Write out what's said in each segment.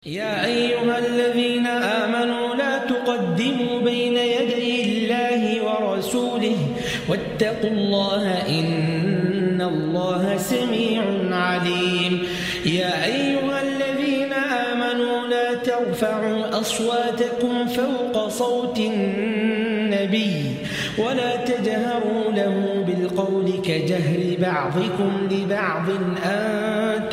يا أيها الذين آمنوا لا تقدموا بين يدي الله ورسوله واتقوا الله إن الله سميع عليم. يا أيها الذين آمنوا لا ترفعوا أصواتكم فوق صوت النبي ولا تجهروا له بالقول كجهر بعضكم لبعض أن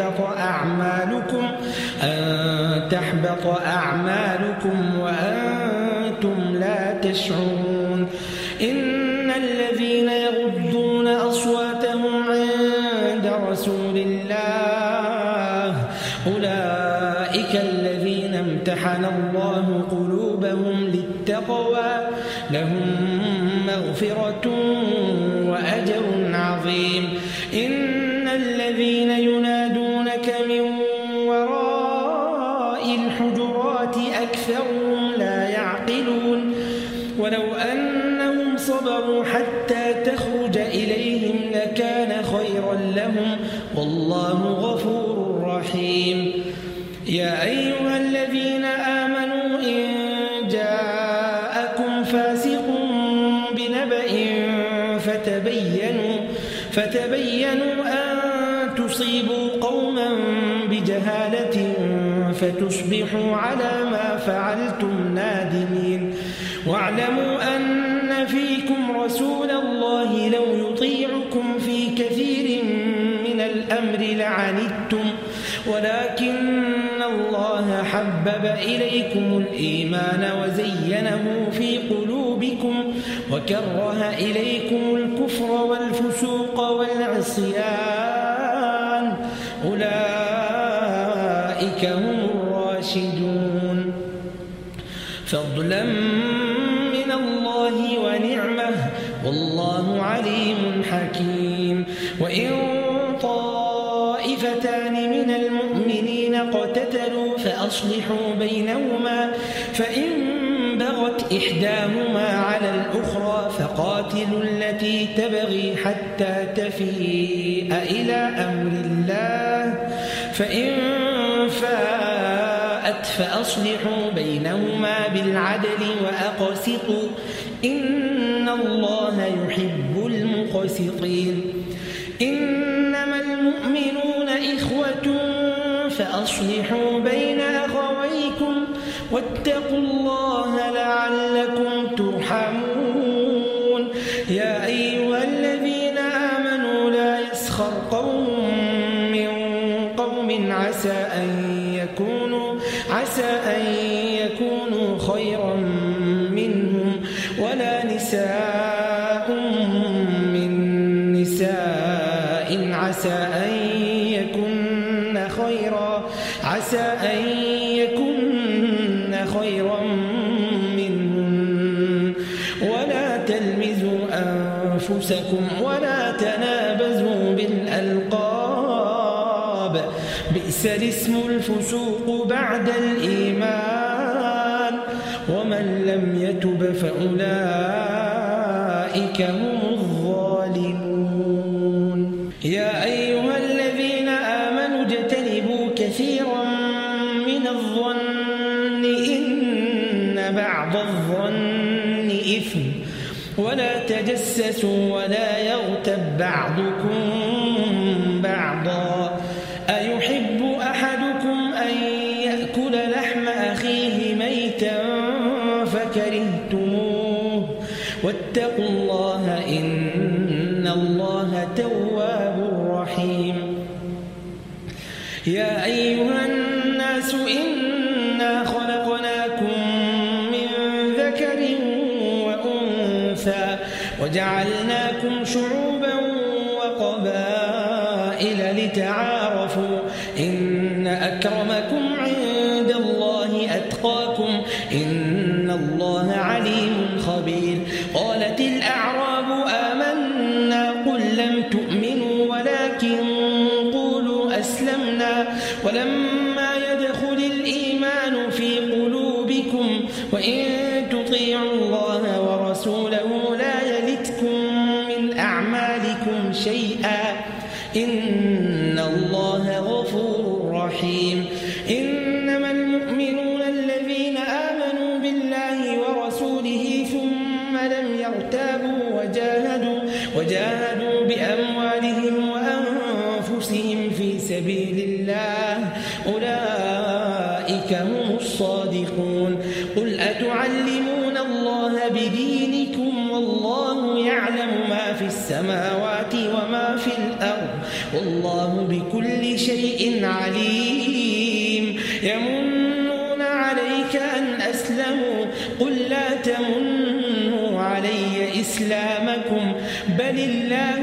تحبط أعمالكم وأنتم لا تشعرون. إن الذين يغضون أصواتهم عند رسول الله أولئك الذين امتحن الله قلوبهم للتقوى لهم مغفرة وأجر عظيم. إن الذين ينادونك من وراء الحجرات أكثرهم لا يعقلون. ولو أنهم صبروا حتى تخرج إليهم لكان خيرا لهم والله غفور رحيم. يا أيها الذين آمنوا إن جاءكم فاسق بنبأ فتبينوا أن تصيبوا قوما بجهالة فتصبحوا على ما فعلتم نادمين. واعلموا أن فيكم رسول الله لو يطيعكم في كثير من الأمر لعنتم ولكن الله حبب إليكم الإيمان وزينه في قلوبكم وكره إليكم الكفر والفسوق والعصيان أولئك هم الراشدون. فضلا من الله ونعمه والله عليم حكيم. وإن طائفتان من المؤمنين اقتتلوا فأصلحوا بينهما فإن بغت إحداهما على الأخرى فقاتلوا التي تبغي حتى تفيء إلى أمر الله فإن فاءت فأصلحوا بينهما بالعدل وأقسطوا إن الله يحب المقسطين. إنما المؤمنون إخوة فأصلحوا بين أخويكم واتقوا الله لعلكم ترحمون. يا أيها الذين آمنوا لا يسخر قوم من قوم عسى أن يكونوا خيرا منهم ولا نساء من نساء عسى أن يكن خيرا منهم ولا تلمزوا أنفسكم ولا تنابزوا بالألقاب بئس الاسم الفسوق بعد الإيمان ومن لم يتب فأولئك هم الظالمون. يا أيها الذين آمنوا اجتنبوا كثيرا من الظن إن بعض الظن إثم ولا تجسسوا ولا يغتب بعضكم بعضا أيحب أحدكم أن يأكل لحم أخيه ميتا فكرهتموه واتقوا الله إن الله تواب رحيم. يا أيها الناس إنا خلقناكم من ذكر وأنثى وجعلناكم شعوبا وقبائل لتعارفوا إن أكرمكم عند الله أتقاكم إن الله عليم خبير. قالت الأعراب آمنا قل لم تؤمنوا ولكن قولوا أسلمنا ولما يدخل الإيمان في قلوبكم وإن تطيعوا الله ورسوله لا يلتكم من أعمالكم شيئا إن الله غفور رحيم. إنما وجاهدوا بأموالهم وأنفسهم في سبيل الله أولئك هم الصادقون قل أتعلمون الله بدينكم والله يعلم ما في السماوات وما في الأرض والله بكل شيء عليم يمنون عليك أن أسلموا قل لا تمنوا علي إسلامكم بل الله